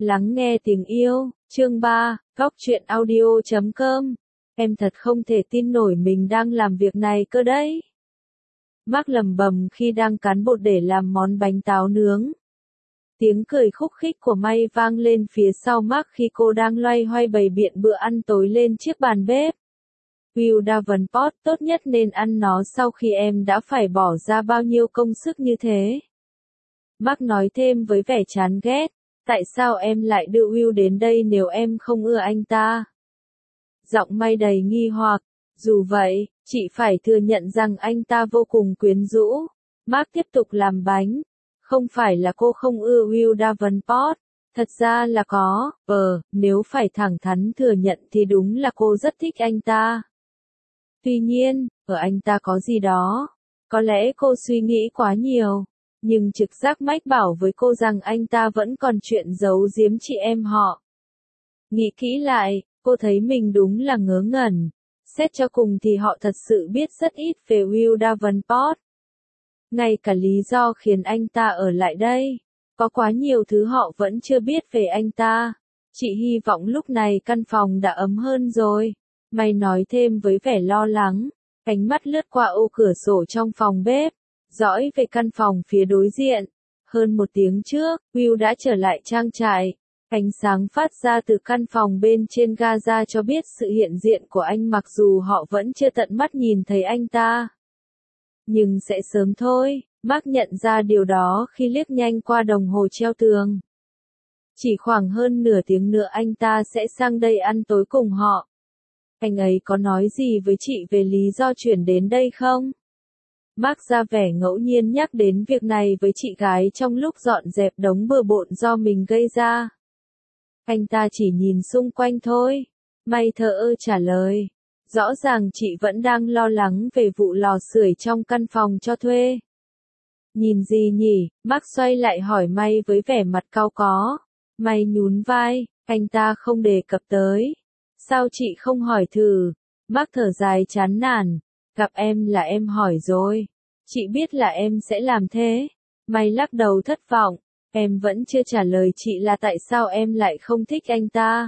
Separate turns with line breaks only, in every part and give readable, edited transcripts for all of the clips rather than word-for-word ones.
Lắng nghe tình yêu, chương 3, Góc truyện audio.com. Em thật không thể tin nổi mình đang làm việc này cơ đấy. Mark lẩm bẩm khi đang cán bột để làm món bánh táo nướng. Tiếng cười khúc khích của May vang lên phía sau Mark khi cô đang loay hoay bày biện bữa ăn tối lên chiếc bàn bếp. Will Davenport, tốt nhất nên ăn nó sau khi em đã phải bỏ ra bao nhiêu công sức như thế. Mark nói thêm với vẻ chán ghét. Tại sao em lại đưa Will đến đây nếu em không ưa anh ta? Giọng May đầy nghi hoặc. Dù vậy, chị phải thừa nhận rằng anh ta vô cùng quyến rũ. Mark tiếp tục làm bánh. Không phải là cô không ưa Will Davenport. Thật ra là có, nếu phải thẳng thắn thừa nhận thì đúng là cô rất thích anh ta. Tuy nhiên, ở anh ta có gì đó. Có lẽ cô suy nghĩ quá nhiều. Nhưng trực giác mách bảo với cô rằng anh ta vẫn còn chuyện giấu giếm chị em họ. Nghĩ kỹ lại, cô thấy mình đúng là ngớ ngẩn. Xét cho cùng thì họ thật sự biết rất ít về Will Davenport. Ngay cả lý do khiến anh ta ở lại đây. Có quá nhiều thứ họ vẫn chưa biết về anh ta. Chị hy vọng lúc này căn phòng đã ấm hơn rồi. May nói thêm với vẻ lo lắng. Ánh mắt lướt qua ô cửa sổ trong phòng bếp. Dõi về căn phòng phía đối diện. Hơn một tiếng trước, Will đã trở lại trang trại. Ánh sáng phát ra từ căn phòng bên trên Gaza cho biết sự hiện diện của anh mặc dù họ vẫn chưa tận mắt nhìn thấy anh ta. Nhưng sẽ sớm thôi, Mark nhận ra điều đó khi liếc nhanh qua đồng hồ treo tường. Chỉ khoảng hơn nửa tiếng nữa anh ta sẽ sang đây ăn tối cùng họ. Anh ấy có nói gì với chị về lý do chuyển đến đây không? Mark ra vẻ ngẫu nhiên nhắc đến việc này với chị gái trong lúc dọn dẹp đống bừa bộn do mình gây ra. Anh ta chỉ nhìn xung quanh thôi. May thờ ơ trả lời. Rõ ràng chị vẫn đang lo lắng về vụ lò sưởi trong căn phòng cho thuê. Nhìn gì nhỉ? Mark xoay lại hỏi May với vẻ mặt cau có. May nhún vai, anh ta không đề cập tới. Sao chị không hỏi thử? Mark thở dài chán nản. Gặp em là em hỏi rồi. Chị biết là em sẽ làm thế. May lắc đầu thất vọng. Em vẫn chưa trả lời chị là tại sao em lại không thích anh ta.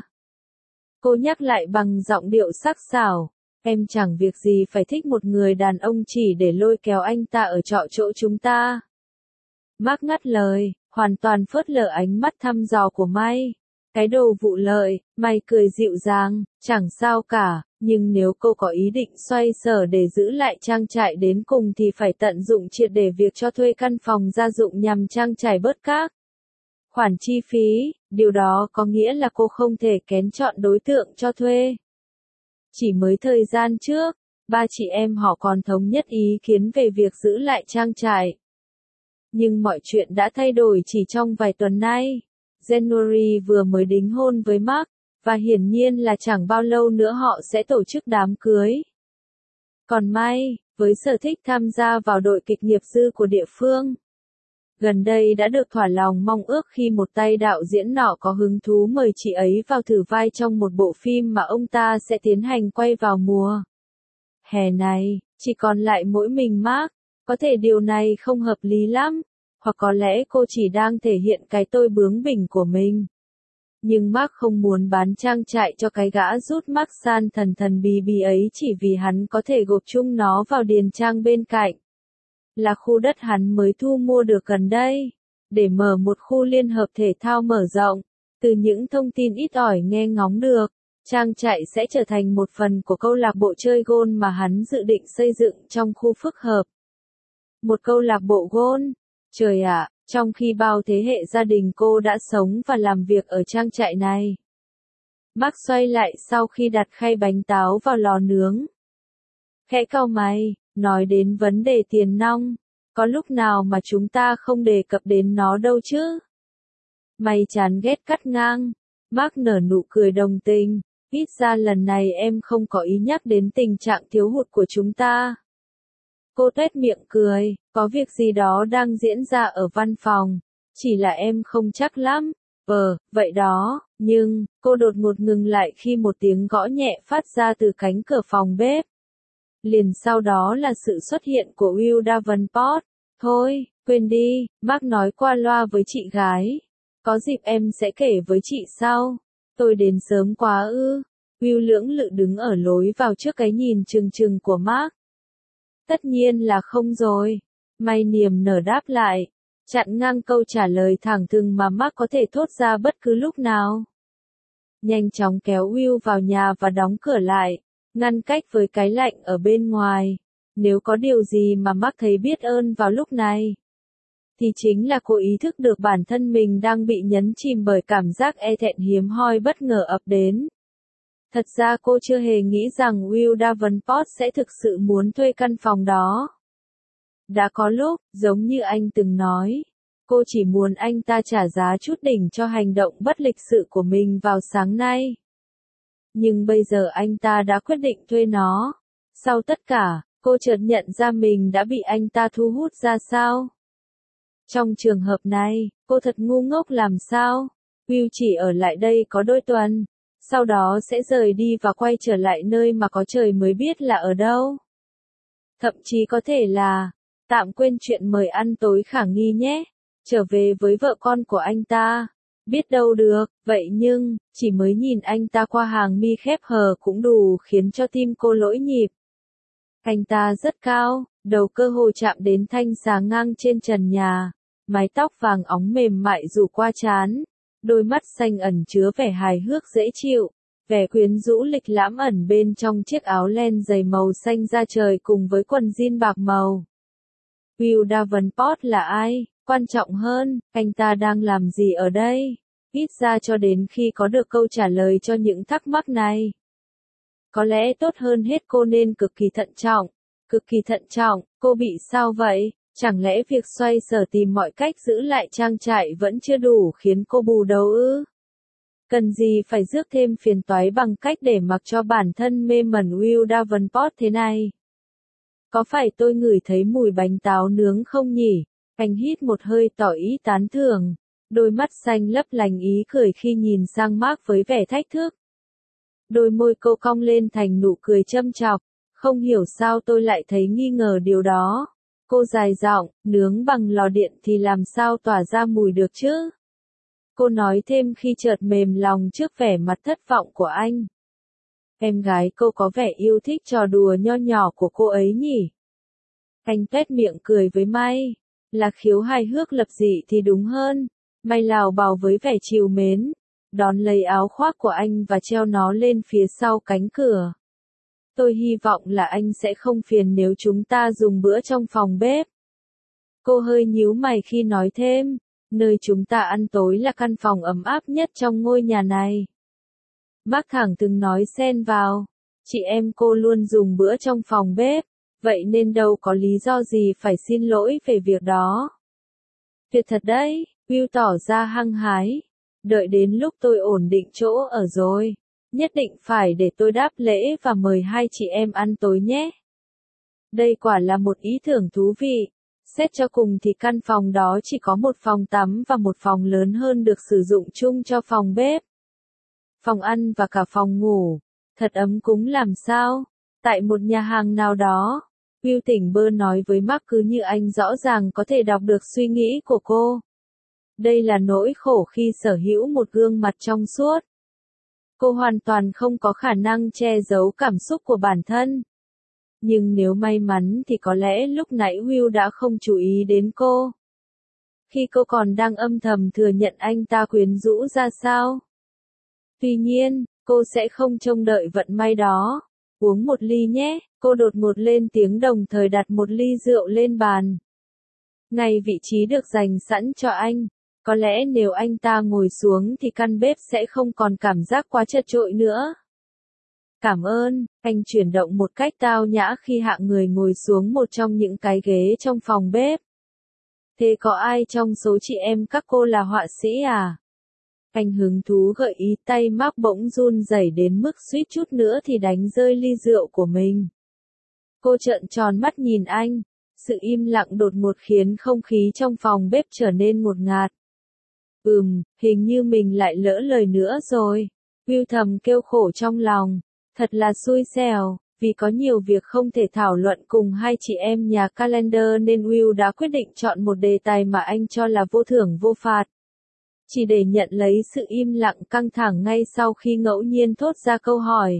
Cô nhắc lại bằng giọng điệu sắc sảo. Em chẳng việc gì phải thích một người đàn ông chỉ để lôi kéo anh ta ở trọ chỗ chúng ta. Mark ngắt lời, hoàn toàn phớt lờ ánh mắt thăm dò của May. Cái đồ vụ lợi, May cười dịu dàng, chẳng sao cả, nhưng nếu cô có ý định xoay sở để giữ lại trang trại đến cùng thì phải tận dụng triệt để việc cho thuê căn phòng gia dụng nhằm trang trải bớt các khoản chi phí, điều đó có nghĩa là cô không thể kén chọn đối tượng cho thuê. Chỉ mới thời gian trước, ba chị em họ còn thống nhất ý kiến về việc giữ lại trang trại. Nhưng mọi chuyện đã thay đổi chỉ trong vài tuần nay. January vừa mới đính hôn với Mark, và hiển nhiên là chẳng bao lâu nữa họ sẽ tổ chức đám cưới. Còn May, với sở thích tham gia vào đội kịch nghiệp dư của địa phương, gần đây đã được thỏa lòng mong ước khi một tay đạo diễn nọ có hứng thú mời chị ấy vào thử vai trong một bộ phim mà ông ta sẽ tiến hành quay vào mùa hè này. Chỉ còn lại mỗi mình Mark. Có thể điều này không hợp lý lắm, hoặc có lẽ cô chỉ đang thể hiện cái tôi bướng bỉnh của mình. Nhưng Mark không muốn bán trang trại cho cái gã rút Mark san thần thần bí bí ấy chỉ vì hắn có thể gộp chung nó vào điền trang bên cạnh. Là khu đất hắn mới thu mua được gần đây, để mở một khu liên hợp thể thao mở rộng. Từ những thông tin ít ỏi nghe ngóng được, trang trại sẽ trở thành một phần của câu lạc bộ chơi golf mà hắn dự định xây dựng trong khu phức hợp. Một câu lạc bộ golf? Trời ạ, trong khi bao thế hệ gia đình cô đã sống và làm việc ở trang trại này. Mark xoay lại sau khi đặt khay bánh táo vào lò nướng. Khẽ cau mày, nói đến vấn đề tiền nong. Có lúc nào mà chúng ta không đề cập đến nó đâu chứ? May chán ghét cắt ngang. Mark nở nụ cười đồng tình. Ít ra lần này em không có ý nhắc đến tình trạng thiếu hụt của chúng ta. Cô tuét miệng cười, có việc gì đó đang diễn ra ở văn phòng. Chỉ là em không chắc lắm. Vậy đó, nhưng, cô đột ngột ngừng lại khi một tiếng gõ nhẹ phát ra từ cánh cửa phòng bếp. Liền sau đó là sự xuất hiện của Will Davenport. Thôi, quên đi, Mark nói qua loa với chị gái. Có dịp em sẽ kể với chị sau. Tôi đến sớm quá ư. Will lưỡng lự đứng ở lối vào trước cái nhìn trừng trừng của Mark. Tất nhiên là không rồi. May niềm nở đáp lại, chặn ngang câu trả lời thẳng thừng mà Mark có thể thốt ra bất cứ lúc nào. Nhanh chóng kéo Will vào nhà và đóng cửa lại, ngăn cách với cái lạnh ở bên ngoài. Nếu có điều gì mà Mark thấy biết ơn vào lúc này, thì chính là cô ý thức được bản thân mình đang bị nhấn chìm bởi cảm giác e thẹn hiếm hoi bất ngờ ập đến. Thật ra cô chưa hề nghĩ rằng Will Davenport sẽ thực sự muốn thuê căn phòng đó. Đã có lúc, giống như anh từng nói, cô chỉ muốn anh ta trả giá chút đỉnh cho hành động bất lịch sự của mình vào sáng nay. Nhưng bây giờ anh ta đã quyết định thuê nó. Sau tất cả, cô chợt nhận ra mình đã bị anh ta thu hút ra sao. Trong trường hợp này, cô thật ngu ngốc làm sao? Will chỉ ở lại đây có đôi tuần, sau đó sẽ rời đi và quay trở lại nơi mà có trời mới biết là ở đâu. Thậm chí có thể là, tạm quên chuyện mời ăn tối khả nghi nhé, trở về với vợ con của anh ta. Biết đâu được, vậy nhưng, chỉ mới nhìn anh ta qua hàng mi khép hờ cũng đủ khiến cho tim cô lỗi nhịp. Anh ta rất cao, đầu cơ hồ chạm đến thanh xà ngang trên trần nhà, mái tóc vàng óng mềm mại rủ qua trán, đôi mắt xanh ẩn chứa vẻ hài hước dễ chịu, vẻ quyến rũ lịch lãm ẩn bên trong chiếc áo len dày màu xanh da trời cùng với quần jean bạc màu. Will Davenport là ai? Quan trọng hơn, anh ta đang làm gì ở đây? Ít ra cho đến khi có được câu trả lời cho những thắc mắc này. Có lẽ tốt hơn hết cô nên cực kỳ thận trọng. Cực kỳ thận trọng, cô bị sao vậy? Chẳng lẽ việc xoay sở tìm mọi cách giữ lại trang trại vẫn chưa đủ khiến cô bù đầu ư? Cần gì phải rước thêm phiền toái bằng cách để mặc cho bản thân mê mẩn Will Davenport thế này? Có phải tôi ngửi thấy mùi bánh táo nướng không nhỉ? Anh hít một hơi tỏ ý tán thưởng. Đôi mắt xanh lấp lánh ý cười khi nhìn sang Mark với vẻ thách thức. Đôi môi cô cong lên thành nụ cười châm chọc. Không hiểu sao tôi lại thấy nghi ngờ điều đó. Cô dài giọng, nướng bằng lò điện thì làm sao tỏa ra mùi được chứ? Cô nói thêm khi chợt mềm lòng trước vẻ mặt thất vọng của anh. Em gái cô có vẻ yêu thích trò đùa nho nhỏ của cô ấy nhỉ? Anh tuét miệng cười với May. Là khiếu hài hước lập dị thì đúng hơn. May lào bào với vẻ trìu mến, đón lấy áo khoác của anh và treo nó lên phía sau cánh cửa. Tôi hy vọng là anh sẽ không phiền nếu chúng ta dùng bữa trong phòng bếp. Cô hơi nhíu mày khi nói thêm, nơi chúng ta ăn tối là căn phòng ấm áp nhất trong ngôi nhà này. Bác thẳng từng nói xen vào, chị em cô luôn dùng bữa trong phòng bếp, vậy nên đâu có lý do gì phải xin lỗi về việc đó. Tuyệt thật đấy, Will tỏ ra hăng hái. Đợi đến lúc tôi ổn định chỗ ở rồi, nhất định phải để tôi đáp lễ và mời hai chị em ăn tối nhé. Đây quả là một ý tưởng thú vị. Xét cho cùng thì căn phòng đó chỉ có một phòng tắm và một phòng lớn hơn được sử dụng chung cho phòng bếp, phòng ăn và cả phòng ngủ. Thật ấm cúng làm sao? Tại một nhà hàng nào đó, Will tỉnh bơ nói với Mark cứ như anh rõ ràng có thể đọc được suy nghĩ của cô. Đây là nỗi khổ khi sở hữu một gương mặt trong suốt. Cô hoàn toàn không có khả năng che giấu cảm xúc của bản thân. Nhưng nếu may mắn thì có lẽ lúc nãy Will đã không chú ý đến cô. Khi cô còn đang âm thầm thừa nhận anh ta quyến rũ ra sao. Tuy nhiên, cô sẽ không trông đợi vận may đó. Uống một ly nhé, cô đột ngột lên tiếng đồng thời đặt một ly rượu lên bàn. Ngay vị trí được dành sẵn cho anh. Có lẽ nếu anh ta ngồi xuống thì căn bếp sẽ không còn cảm giác quá chật chội nữa. Cảm ơn, anh chuyển động một cách tao nhã khi hạ người ngồi xuống một trong những cái ghế trong phòng bếp. Thế có ai trong số chị em các cô là họa sĩ à? Anh hứng thú gợi ý tay Mark bỗng run rẩy đến mức suýt chút nữa thì đánh rơi ly rượu của mình. Cô trợn tròn mắt nhìn anh. Sự im lặng đột ngột khiến không khí trong phòng bếp trở nên ngột ngạt. Hình như mình lại lỡ lời nữa rồi. Will thầm kêu khổ trong lòng. Thật là xui xẻo, vì có nhiều việc không thể thảo luận cùng hai chị em nhà Calendar nên Will đã quyết định chọn một đề tài mà anh cho là vô thưởng vô phạt. chỉ để nhận lấy sự im lặng căng thẳng ngay sau khi ngẫu nhiên thốt ra câu hỏi.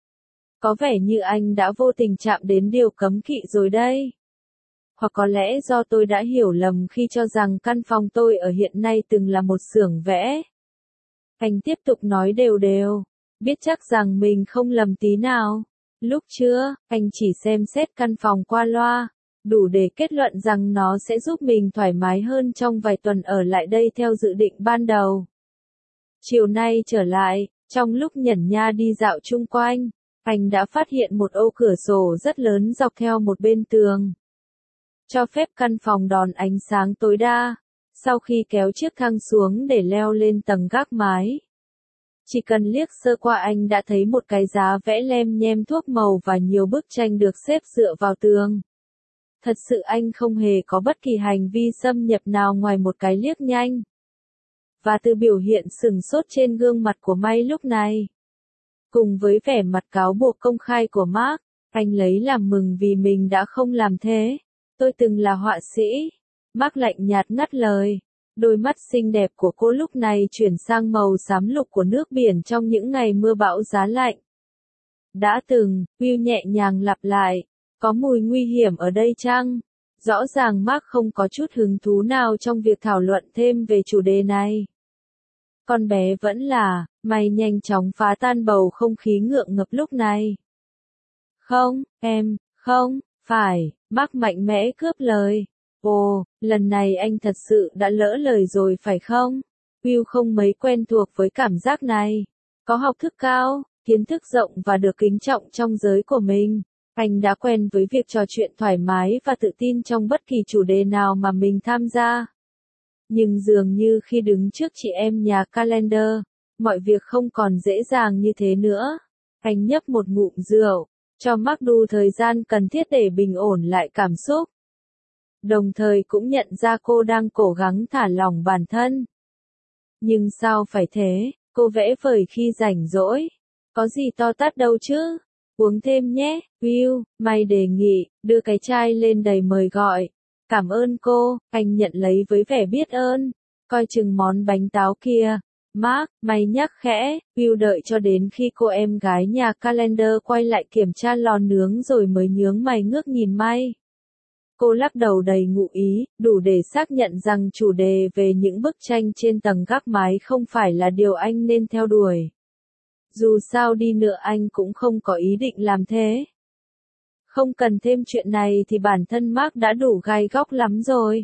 Có vẻ như anh đã vô tình chạm đến điều cấm kỵ rồi đây. Hoặc có lẽ do tôi đã hiểu lầm khi cho rằng căn phòng tôi ở hiện nay từng là một xưởng vẽ. Anh tiếp tục nói đều đều, biết chắc rằng mình không lầm tí nào. Lúc chưa, anh chỉ xem xét căn phòng qua loa, đủ để kết luận rằng nó sẽ giúp mình thoải mái hơn trong vài tuần ở lại đây theo dự định ban đầu. Chiều nay trở lại, trong lúc nhẩn nha đi dạo chung quanh, anh đã phát hiện một ô cửa sổ rất lớn dọc theo một bên tường, cho phép căn phòng đón ánh sáng tối đa. Sau khi kéo chiếc thang xuống để leo lên tầng gác mái, chỉ cần liếc sơ qua anh đã thấy một cái giá vẽ lem nhem thuốc màu và nhiều bức tranh được xếp dựa vào tường. Thật sự anh không hề có bất kỳ hành vi xâm nhập nào ngoài một cái liếc nhanh. Và từ biểu hiện sửng sốt trên gương mặt của May lúc này, cùng với vẻ mặt cáo buộc công khai của Mark, anh lấy làm mừng vì mình đã không làm thế. Tôi từng là họa sĩ. Mark lạnh nhạt ngắt lời. Đôi mắt xinh đẹp của cô lúc này chuyển sang màu xám lục của nước biển trong những ngày mưa bão giá lạnh. Đã từng, Will nhẹ nhàng lặp lại. Có mùi nguy hiểm ở đây chăng? Rõ ràng Mark không có chút hứng thú nào trong việc thảo luận thêm về chủ đề này. Con bé vẫn là, May nhanh chóng phá tan bầu không khí ngượng ngập lúc này. Không, em, không, phải, Mark mạnh mẽ cướp lời. Ồ, lần này anh thật sự đã lỡ lời rồi phải không? Will không mấy quen thuộc với cảm giác này. Có học thức cao, kiến thức rộng và được kính trọng trong giới của mình. Anh đã quen với việc trò chuyện thoải mái và tự tin trong bất kỳ chủ đề nào mà mình tham gia. Nhưng dường như khi đứng trước chị em nhà Calendar, mọi việc không còn dễ dàng như thế nữa. Anh nhấp một ngụm rượu, cho Mark đủ thời gian cần thiết để bình ổn lại cảm xúc. Đồng thời cũng nhận ra cô đang cố gắng thả lỏng bản thân. Nhưng sao phải thế, cô vẽ vời khi rảnh rỗi. Có gì to tát đâu chứ. Uống thêm nhé, Will, May đề nghị, đưa cái chai lên đầy mời gọi. Cảm ơn cô, anh nhận lấy với vẻ biết ơn. Coi chừng món bánh táo kia. Mark, May nhắc khẽ, Will đợi cho đến khi cô em gái nhà Calendar quay lại kiểm tra lò nướng rồi mới nhướng mày ngước nhìn May. Cô lắc đầu đầy ngụ ý, đủ để xác nhận rằng chủ đề về những bức tranh trên tầng gác mái không phải là điều anh nên theo đuổi. Dù sao đi nữa anh cũng không có ý định làm thế. Không cần thêm chuyện này thì bản thân Mark đã đủ gai góc lắm rồi.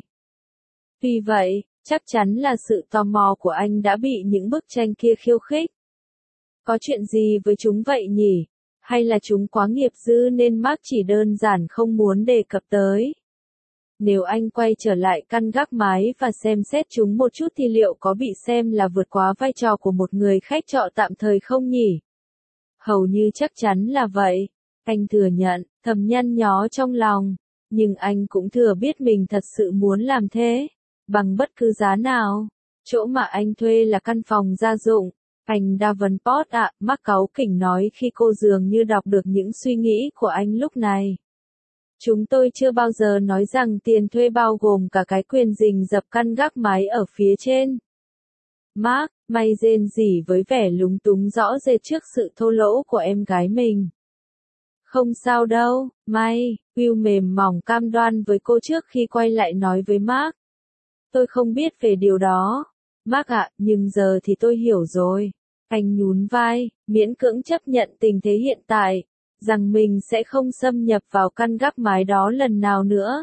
Vì vậy, chắc chắn là sự tò mò của anh đã bị những bức tranh kia khiêu khích. Có chuyện gì với chúng vậy nhỉ? Hay là chúng quá nghiệp dư nên Mark chỉ đơn giản không muốn đề cập tới? Nếu anh quay trở lại căn gác mái và xem xét chúng một chút thì liệu có bị xem là vượt quá vai trò của một người khách trọ tạm thời không nhỉ? Hầu như chắc chắn là vậy. Anh thừa nhận, thầm nhăn nhó trong lòng. Nhưng anh cũng thừa biết mình thật sự muốn làm thế. Bằng bất cứ giá nào. Chỗ mà anh thuê là căn phòng gia dụng. Anh Davenport ạ, Mark cáu kỉnh nói khi cô dường như đọc được những suy nghĩ của anh lúc này. Chúng tôi chưa bao giờ nói rằng tiền thuê bao gồm cả cái quyền rình rập căn gác mái ở phía trên. Mark, May rên rỉ với vẻ lúng túng rõ rệt trước sự thô lỗ của em gái mình. Không sao đâu, May, Will mềm mỏng cam đoan với cô trước khi quay lại nói với Mark. Tôi không biết về điều đó. Mark ạ, nhưng giờ thì tôi hiểu rồi. Anh nhún vai, miễn cưỡng chấp nhận tình thế hiện tại. Rằng mình sẽ không xâm nhập vào căn gác mái đó lần nào nữa.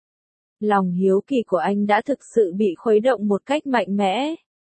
Lòng hiếu kỳ của anh đã thực sự bị khuấy động một cách mạnh mẽ.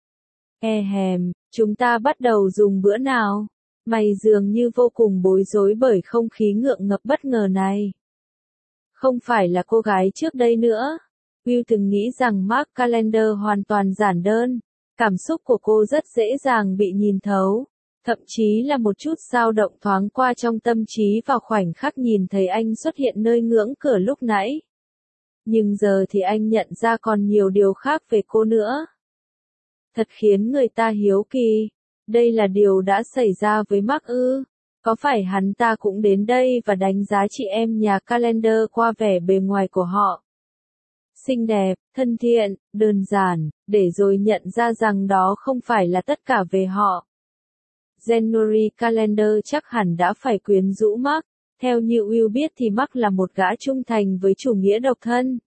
Chúng ta bắt đầu dùng bữa nào? Mày dường như vô cùng bối rối bởi không khí ngượng ngập bất ngờ này. Không phải là cô gái trước đây nữa. Will từng nghĩ rằng Mark Calendar hoàn toàn giản đơn. Cảm xúc của cô rất dễ dàng bị nhìn thấu. Thậm chí là một chút dao động thoáng qua trong tâm trí vào khoảnh khắc nhìn thấy anh xuất hiện nơi ngưỡng cửa lúc nãy. Nhưng giờ thì anh nhận ra còn nhiều điều khác về cô nữa. Thật khiến người ta hiếu kỳ. Đây là điều đã xảy ra với Mark ư? Có phải hắn ta cũng đến đây và đánh giá chị em nhà Calendar qua vẻ bề ngoài của họ? xinh đẹp, thân thiện, đơn giản, để rồi nhận ra rằng đó không phải là tất cả về họ. January Calendar chắc hẳn đã phải quyến rũ Mark. Theo như Will biết thì Mark là một gã trung thành với chủ nghĩa độc thân.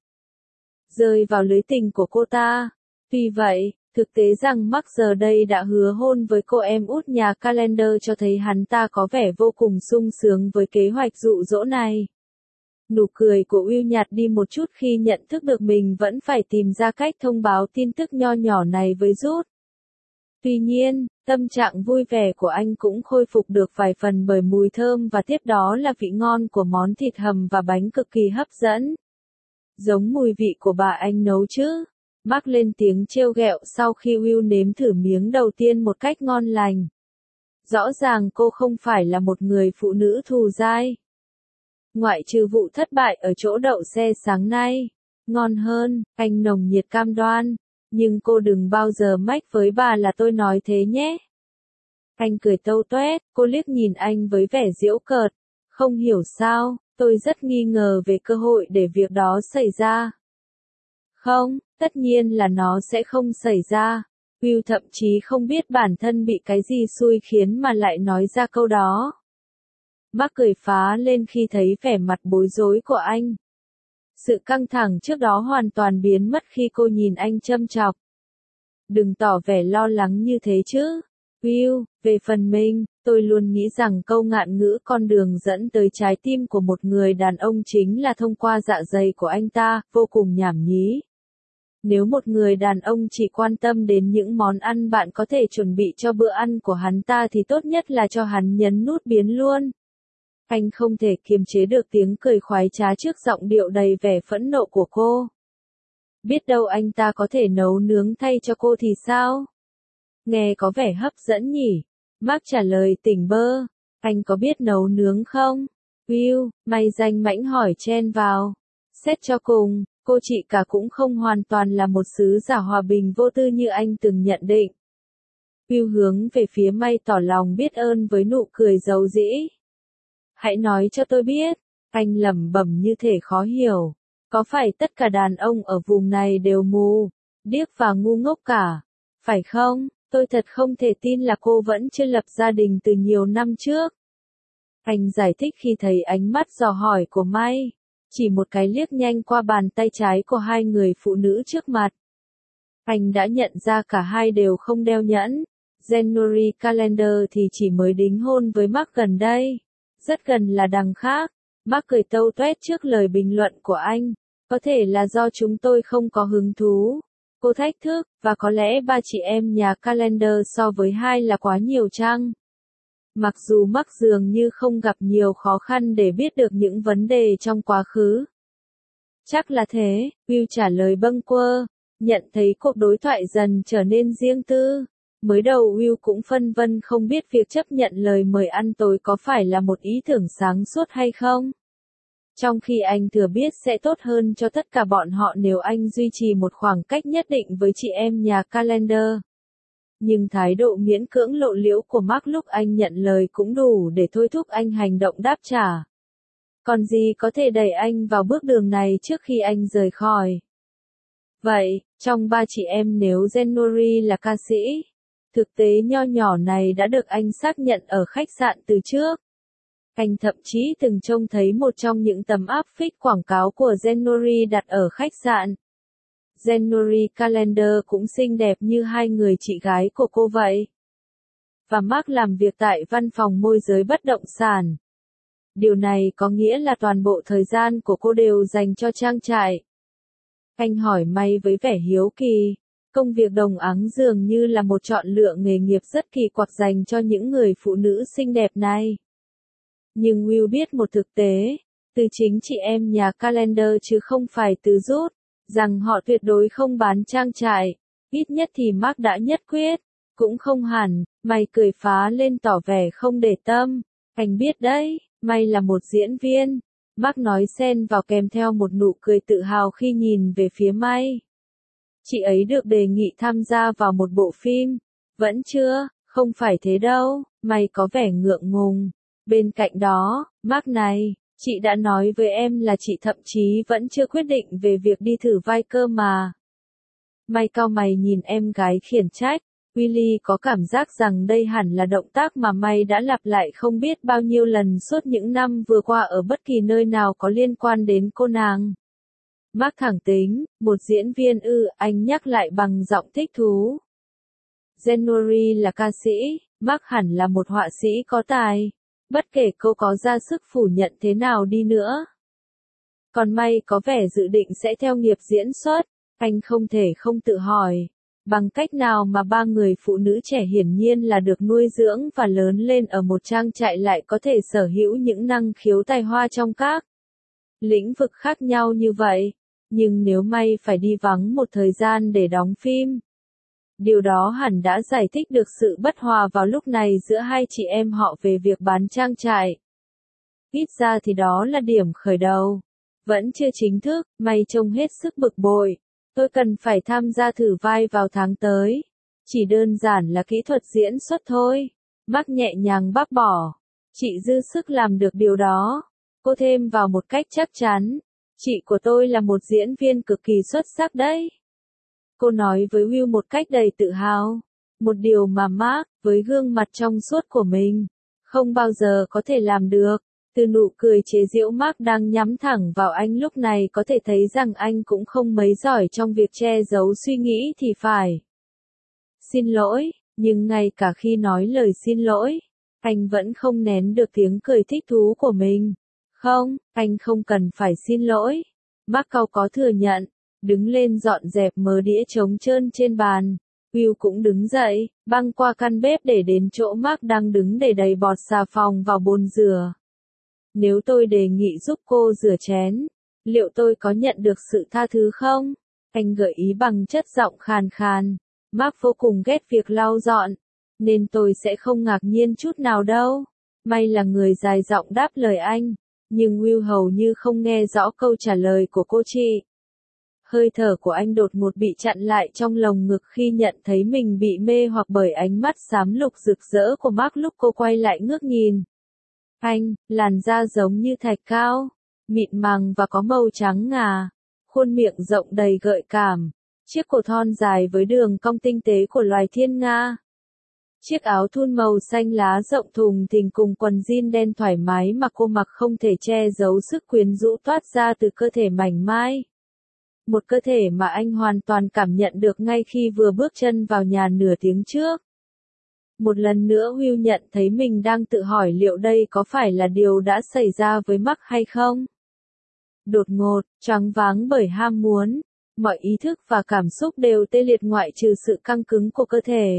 Rơi vào lưới tình của cô ta. Tuy vậy, thực tế rằng Mark giờ đây đã hứa hôn với cô em út nhà Calendar cho thấy hắn ta có vẻ vô cùng sung sướng với kế hoạch dụ dỗ này. Nụ cười của Will nhạt đi một chút khi nhận thức được mình vẫn phải tìm ra cách thông báo tin tức nho nhỏ này với Ruth. Tuy nhiên, tâm trạng vui vẻ của anh cũng khôi phục được vài phần bởi mùi thơm và tiếp đó là vị ngon của món thịt hầm và bánh cực kỳ hấp dẫn. Giống mùi vị của bà anh nấu chứ? Mark lên tiếng trêu ghẹo sau khi Will nếm thử miếng đầu tiên một cách ngon lành. Rõ ràng cô không phải là một người phụ nữ thù dai. Ngoại trừ vụ thất bại ở chỗ đậu xe sáng nay. Ngon hơn, anh nồng nhiệt cam đoan. Nhưng cô đừng bao giờ mách với bà là tôi nói thế nhé. Anh cười tâu toét, cô liếc nhìn anh với vẻ giễu cợt. Không hiểu sao, tôi rất nghi ngờ về cơ hội để việc đó xảy ra. Không, tất nhiên là nó sẽ không xảy ra. Will thậm chí không biết bản thân bị cái gì xui khiến mà lại nói ra câu đó. Mark cười phá lên khi thấy vẻ mặt bối rối của anh. Sự căng thẳng trước đó hoàn toàn biến mất khi cô nhìn anh châm chọc. Đừng tỏ vẻ lo lắng như thế chứ. Will, về phần mình, tôi luôn nghĩ rằng câu ngạn ngữ con đường dẫn tới trái tim của một người đàn ông chính là thông qua dạ dày của anh ta, vô cùng nhảm nhí. Nếu một người đàn ông chỉ quan tâm đến những món ăn bạn có thể chuẩn bị cho bữa ăn của hắn ta thì tốt nhất là cho hắn nhấn nút biến luôn. Anh không thể kiềm chế được tiếng cười khoái trá trước giọng điệu đầy vẻ phẫn nộ của cô. Biết đâu anh ta có thể nấu nướng thay cho cô thì sao? Nghe có vẻ hấp dẫn nhỉ? Mark trả lời tỉnh bơ. Anh có biết nấu nướng không? Will, mày danh mãnh hỏi chen vào. Xét cho cùng, cô chị cả cũng không hoàn toàn là một sứ giả hòa bình vô tư như anh từng nhận định. Will hướng về phía May tỏ lòng biết ơn với nụ cười giấu dĩ. Hãy nói cho tôi biết, anh lẩm bẩm như thể khó hiểu. Có phải tất cả đàn ông ở vùng này đều mù, điếc và ngu ngốc cả? Phải không? Tôi thật không thể tin là cô vẫn chưa lập gia đình từ nhiều năm trước. Anh giải thích khi thấy ánh mắt dò hỏi của May. Chỉ một cái liếc nhanh qua bàn tay trái của hai người phụ nữ trước mặt. Anh đã nhận ra cả hai đều không đeo nhẫn. January Calendar thì chỉ mới đính hôn với Mark gần đây. Rất gần là đằng khác. Mark cười tâu toét trước lời bình luận của anh. Có thể là do chúng tôi không có hứng thú. Cô thách thức, và có lẽ ba chị em nhà Calendar so với hai là quá nhiều chăng? Mặc dù Mark dường như không gặp nhiều khó khăn để biết được những vấn đề trong quá khứ. Chắc là thế, Will trả lời bâng quơ, nhận thấy cuộc đối thoại dần trở nên riêng tư. Mới đầu Will cũng phân vân không biết việc chấp nhận lời mời ăn tối có phải là một ý tưởng sáng suốt hay không. Trong khi anh thừa biết sẽ tốt hơn cho tất cả bọn họ nếu anh duy trì một khoảng cách nhất định với chị em nhà Calendar. Nhưng thái độ miễn cưỡng lộ liễu của Mark lúc anh nhận lời cũng đủ để thôi thúc anh hành động đáp trả. Còn gì có thể đẩy anh vào bước đường này trước khi anh rời khỏi? Vậy, trong ba chị em nếu January là ca sĩ, thực tế nho nhỏ này đã được anh xác nhận ở khách sạn từ trước. Anh thậm chí từng trông thấy một trong những tấm áp phích quảng cáo của January đặt ở khách sạn. January Calendar cũng xinh đẹp như hai người chị gái của cô vậy. Và Mark làm việc tại văn phòng môi giới bất động sản. Điều này có nghĩa là toàn bộ thời gian của cô đều dành cho trang trại. Anh hỏi May với vẻ hiếu kỳ. Công việc đồng áng dường như là một chọn lựa nghề nghiệp rất kỳ quặc dành cho những người phụ nữ xinh đẹp này. Nhưng Will biết một thực tế, từ chính chị em nhà Calendar chứ không phải từ Ruth, rằng họ tuyệt đối không bán trang trại. Ít nhất thì Mark đã nhất quyết. Cũng không hẳn, May cười phá lên tỏ vẻ không để tâm. Anh biết đấy, May là một diễn viên. Mark nói xen vào kèm theo một nụ cười tự hào khi nhìn về phía May. Chị ấy được đề nghị tham gia vào một bộ phim. Vẫn chưa, không phải thế đâu, May có vẻ ngượng ngùng. Bên cạnh đó, Mark này, Chị đã nói với em là chị thậm chí vẫn chưa quyết định về việc đi thử vai cơ mà. May cau mày nhìn em gái khiển trách. Willy có cảm giác rằng đây hẳn là động tác mà May đã lặp lại không biết bao nhiêu lần suốt những năm vừa qua ở bất kỳ nơi nào có liên quan đến cô nàng. Mark thẳng tính, một diễn viên anh nhắc lại bằng giọng thích thú. January là ca sĩ, Mark hẳn là một họa sĩ có tài. Bất kể cô có ra sức phủ nhận thế nào đi nữa. Còn May có vẻ dự định sẽ theo nghiệp diễn xuất, anh không thể không tự hỏi. Bằng cách nào mà ba người phụ nữ trẻ hiển nhiên là được nuôi dưỡng và lớn lên ở một trang trại lại có thể sở hữu những năng khiếu tài hoa trong các lĩnh vực khác nhau như vậy. Nhưng nếu May phải đi vắng một thời gian để đóng phim, điều đó hẳn đã giải thích được sự bất hòa vào lúc này giữa hai chị em họ về việc bán trang trại. Ít ra thì đó là điểm khởi đầu. Vẫn chưa chính thức, May trông hết sức bực bội. Tôi cần phải tham gia thử vai vào tháng tới. Chỉ đơn giản là kỹ thuật diễn xuất thôi. Mark nhẹ nhàng bác bỏ. Chị dư sức làm được điều đó. Cô thêm vào một cách chắc chắn. Chị của tôi là một diễn viên cực kỳ xuất sắc đấy. Cô nói với Will một cách đầy tự hào. Một điều mà Mark, với gương mặt trong suốt của mình, không bao giờ có thể làm được. Từ nụ cười chế giễu Mark đang nhắm thẳng vào anh lúc này có thể thấy rằng anh cũng không mấy giỏi trong việc che giấu suy nghĩ thì phải. Xin lỗi, nhưng ngay cả khi nói lời xin lỗi, anh vẫn không nén được tiếng cười thích thú của mình. Không, anh không cần phải xin lỗi. Mark cau có thừa nhận, đứng lên dọn dẹp mớ đĩa trống trơn trên bàn. Will cũng đứng dậy, băng qua căn bếp để đến chỗ Mark đang đứng để đầy bọt xà phòng vào bồn rửa. Nếu tôi đề nghị giúp cô rửa chén, liệu tôi có nhận được sự tha thứ không? Anh gợi ý bằng chất giọng khàn khàn. Mark vô cùng ghét việc lau dọn, nên tôi sẽ không ngạc nhiên chút nào đâu. May là người dài giọng đáp lời anh, nhưng Will hầu như không nghe rõ câu trả lời của cô chị. Hơi thở của anh đột ngột bị chặn lại trong lồng ngực khi nhận thấy mình bị mê hoặc bởi ánh mắt xám lục rực rỡ của Mark lúc cô quay lại ngước nhìn. Anh, làn da giống như thạch cao, mịn màng và có màu trắng ngà, khuôn miệng rộng đầy gợi cảm, chiếc cổ thon dài với đường cong tinh tế của loài thiên nga. Chiếc áo thun màu xanh lá rộng thùng thình cùng quần jean đen thoải mái mà cô mặc không thể che giấu sức quyến rũ toát ra từ cơ thể mảnh mai. Một cơ thể mà anh hoàn toàn cảm nhận được ngay khi vừa bước chân vào nhà nửa tiếng trước. Một lần nữa Will nhận thấy mình đang tự hỏi liệu đây có phải là điều đã xảy ra với Mark hay không. Đột ngột, choáng váng bởi ham muốn, mọi ý thức và cảm xúc đều tê liệt ngoại trừ sự căng cứng của cơ thể.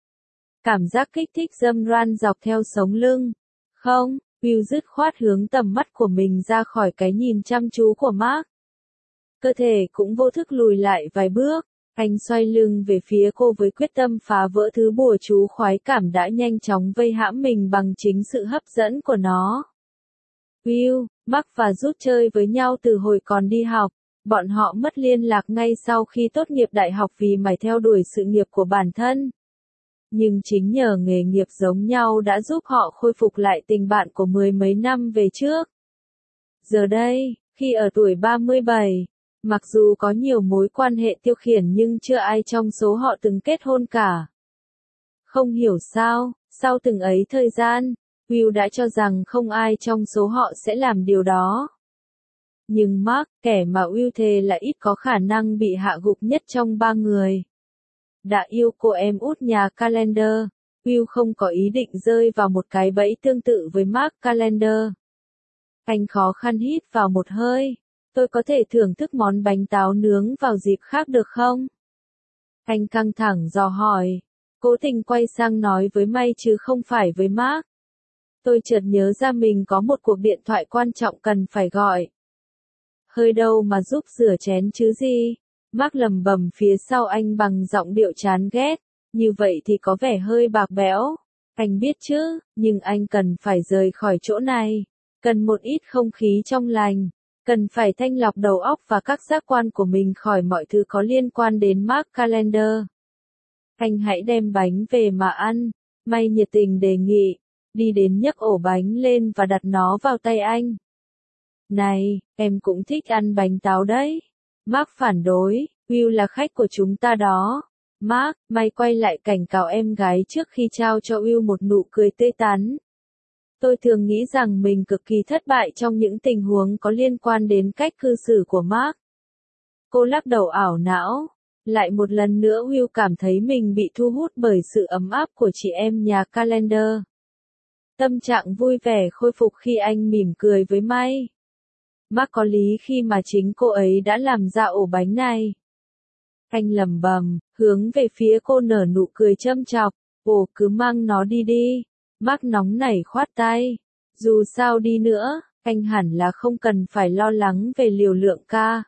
Cảm giác kích thích dâm ran dọc theo sống lưng. Không, Will dứt khoát hướng tầm mắt của mình ra khỏi cái nhìn chăm chú của Mark. Cơ thể cũng vô thức lùi lại vài bước. Anh xoay lưng về phía cô với quyết tâm phá vỡ thứ bùa chú khoái cảm đã nhanh chóng vây hãm mình bằng chính sự hấp dẫn của nó. Will, Mark và Ruth chơi với nhau từ hồi còn đi học. Bọn họ mất liên lạc ngay sau khi tốt nghiệp đại học vì mải theo đuổi sự nghiệp của bản thân. Nhưng chính nhờ nghề nghiệp giống nhau đã giúp họ khôi phục lại tình bạn của mười mấy năm về trước. Giờ đây, khi ở tuổi 37, mặc dù có nhiều mối quan hệ tiêu khiển nhưng chưa ai trong số họ từng kết hôn cả. Không hiểu sao, sau từng ấy thời gian, Will đã cho rằng không ai trong số họ sẽ làm điều đó. Nhưng Mark, kẻ mà Will thề là ít có khả năng bị hạ gục nhất trong ba người, đã yêu cô em út nhà Calendar. Will không có ý định rơi vào một cái bẫy tương tự với Mark Calendar. Anh khó khăn hít vào một hơi. Tôi có thể thưởng thức món bánh táo nướng vào dịp khác được không? Anh căng thẳng dò hỏi. Cố tình quay sang nói với May chứ không phải với Mark. Tôi chợt nhớ ra mình có một cuộc điện thoại quan trọng cần phải gọi. Hơi đâu mà giúp rửa chén chứ gì? Mark lầm bầm phía sau anh bằng giọng điệu chán ghét. Như vậy thì có vẻ hơi bạc bẽo. Anh biết chứ, nhưng anh cần phải rời khỏi chỗ này. Cần một ít không khí trong lành. Cần phải thanh lọc đầu óc và các giác quan của mình khỏi mọi thứ có liên quan đến Mark Calendar. Anh hãy đem bánh về mà ăn. May nhiệt tình đề nghị. Đi đến nhấc ổ bánh lên và đặt nó vào tay anh. Này, em cũng thích ăn bánh táo đấy. Mark phản đối, Will là khách của chúng ta đó. Mark, May quay lại cảnh cáo em gái trước khi trao cho Will một nụ cười tươi tắn. Tôi thường nghĩ rằng mình cực kỳ thất bại trong những tình huống có liên quan đến cách cư xử của Mark. Cô lắc đầu ảo não. Lại một lần nữa Will cảm thấy mình bị thu hút bởi sự ấm áp của chị em nhà Calendar. Tâm trạng vui vẻ khôi phục khi anh mỉm cười với May. Mark có lý khi mà chính cô ấy đã làm ra ổ bánh này. Anh lẩm bẩm, hướng về phía cô nở nụ cười châm chọc. Ồ, cứ mang nó đi đi. Mark nóng nảy khoát tay. Dù sao đi nữa, anh hẳn là không cần phải lo lắng về liều lượng ca.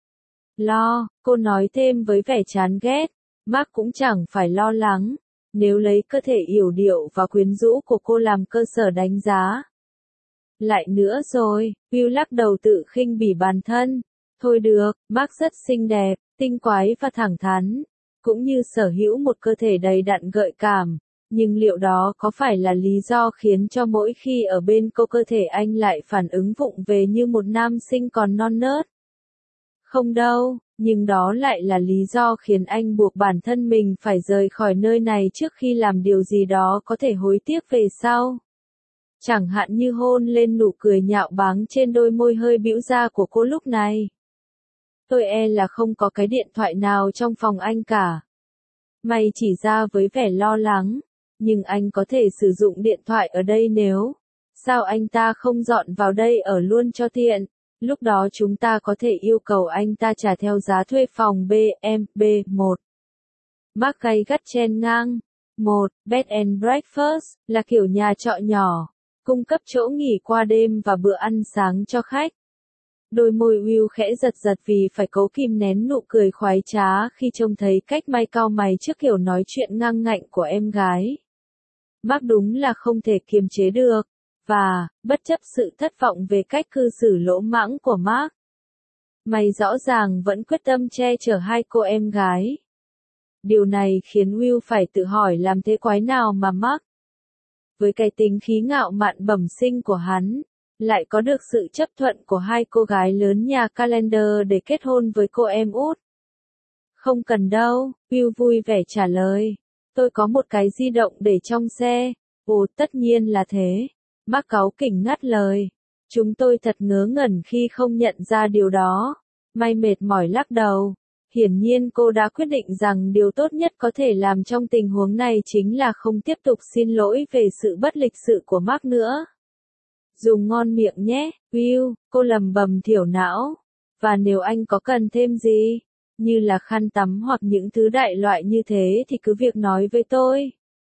Lo, cô nói thêm với vẻ chán ghét. Mark cũng chẳng phải lo lắng. Nếu lấy cơ thể yểu điệu và quyến rũ của cô làm cơ sở đánh giá. Lại nữa rồi, Will lắc đầu tự khinh bỉ bản thân. Thôi được, Mark rất xinh đẹp, tinh quái và thẳng thắn. Cũng như sở hữu một cơ thể đầy đặn gợi cảm. Nhưng liệu đó có phải là lý do khiến cho mỗi khi ở bên cô cơ thể anh lại phản ứng vụng về như một nam sinh còn non nớt? Không đâu, nhưng đó lại là lý do khiến anh buộc bản thân mình phải rời khỏi nơi này trước khi làm điều gì đó có thể hối tiếc về sau. Chẳng hạn như hôn lên nụ cười nhạo báng trên đôi môi hơi bĩu ra của cô lúc này. Tôi e là không có cái điện thoại nào trong phòng anh cả. May chỉ ra với vẻ lo lắng. Nhưng anh có thể sử dụng điện thoại ở đây nếu. Sao anh ta không dọn vào đây ở luôn cho tiện? Lúc đó chúng ta có thể yêu cầu anh ta trả theo giá thuê phòng B1. Mark gay gắt chen ngang. 1. Bed and breakfast là kiểu nhà trọ nhỏ, cung cấp chỗ nghỉ qua đêm và bữa ăn sáng cho khách. Đôi môi Will khẽ giật giật vì phải cố kìm nén nụ cười khoái trá khi trông thấy cách May cau mày trước kiểu nói chuyện ngang ngạnh của em gái. Mark đúng là không thể kiềm chế được. Và, bất chấp sự thất vọng về cách cư xử lỗ mãng của Mark, May rõ ràng vẫn quyết tâm che chở hai cô em gái. Điều này khiến Will phải tự hỏi làm thế quái nào mà Mark, với cái tính khí ngạo mạn bẩm sinh của hắn, lại có được sự chấp thuận của hai cô gái lớn nhà Calendar để kết hôn với cô em út. Không cần đâu, Will vui vẻ trả lời. Tôi có một cái di động để trong xe. Ồ, tất nhiên là thế. Mark cáu kỉnh ngắt lời. Chúng tôi thật ngớ ngẩn khi không nhận ra điều đó. May mệt mỏi lắc đầu. Hiển nhiên cô đã quyết định rằng điều tốt nhất có thể làm trong tình huống này chính là không tiếp tục xin lỗi về sự bất lịch sự của Mark nữa. Dùng ngon miệng nhé, Will, cô lầm bầm thiểu não. Và nếu anh có cần thêm gì, như là khăn tắm hoặc những thứ đại loại như thế thì cứ việc nói với tôi.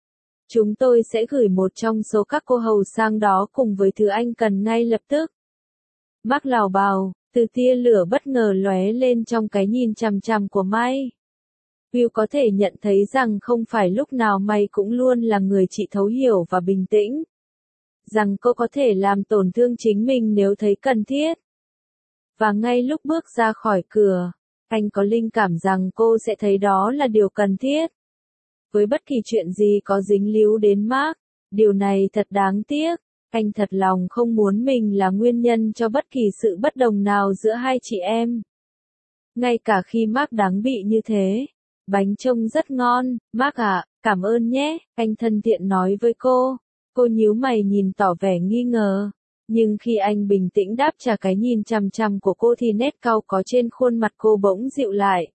Chúng tôi sẽ gửi một trong số các cô hầu sang đó cùng với thứ anh cần ngay lập tức. Mark lào bào, từ tia lửa bất ngờ lóe lên trong cái nhìn chằm chằm của May. Will có thể nhận thấy rằng không phải lúc nào May cũng luôn là người chị thấu hiểu và bình tĩnh. Rằng cô có thể làm tổn thương chính mình nếu thấy cần thiết. Và ngay lúc bước ra khỏi cửa, anh có linh cảm rằng cô sẽ thấy đó là điều cần thiết. Với bất kỳ chuyện gì có dính líu đến Mark, điều này thật đáng tiếc. Anh thật lòng không muốn mình là nguyên nhân cho bất kỳ sự bất đồng nào giữa hai chị em. Ngay cả khi Mark đáng bị như thế. Bánh trông rất ngon, Mark ạ, cảm ơn nhé, anh thân thiện nói với cô. Cô nhíu mày nhìn tỏ vẻ nghi ngờ. Nhưng khi anh bình tĩnh đáp trả cái nhìn chằm chằm của cô thì nét cau có trên khuôn mặt cô bỗng dịu lại.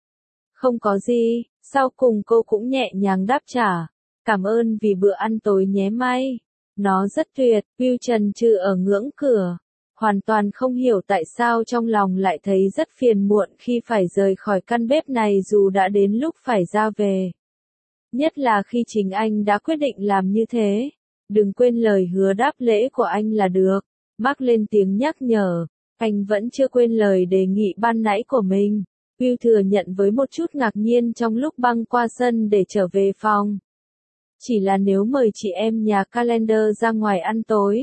Không có gì, sau cùng cô cũng nhẹ nhàng đáp trả. Cảm ơn vì bữa ăn tối nhé May. Nó rất tuyệt, Will chần chừ ở ngưỡng cửa. Hoàn toàn không hiểu tại sao trong lòng lại thấy rất phiền muộn khi phải rời khỏi căn bếp này dù đã đến lúc phải ra về. Nhất là khi chính anh đã quyết định làm như thế. Đừng quên lời hứa đáp lễ của anh là được. Mark lên tiếng nhắc nhở. Anh vẫn chưa quên lời đề nghị ban nãy của mình. Will thừa nhận với một chút ngạc nhiên trong lúc băng qua sân để trở về phòng. Chỉ là nếu mời chị em nhà Calendar ra ngoài ăn tối.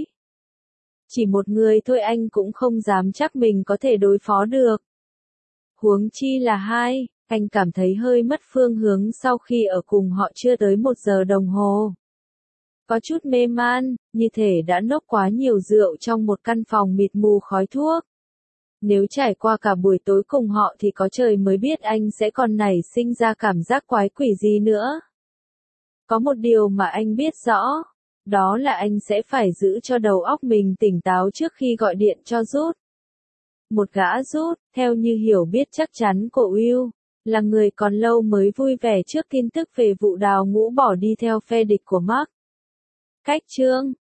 Chỉ một người thôi anh cũng không dám chắc mình có thể đối phó được. Huống chi là hai, anh cảm thấy hơi mất phương hướng sau khi ở cùng họ chưa tới 1 giờ đồng hồ. Có chút mê man, như thể đã nốc quá nhiều rượu trong một căn phòng mịt mù khói thuốc. Nếu trải qua cả buổi tối cùng họ thì có trời mới biết anh sẽ còn nảy sinh ra cảm giác quái quỷ gì nữa. Có một điều mà anh biết rõ, đó là anh sẽ phải giữ cho đầu óc mình tỉnh táo trước khi gọi điện cho Rút. Một gã Rút, theo như hiểu biết chắc chắn của Will, là người còn lâu mới vui vẻ trước tin tức về vụ đào ngũ bỏ đi theo phe địch của Mark. Cách chương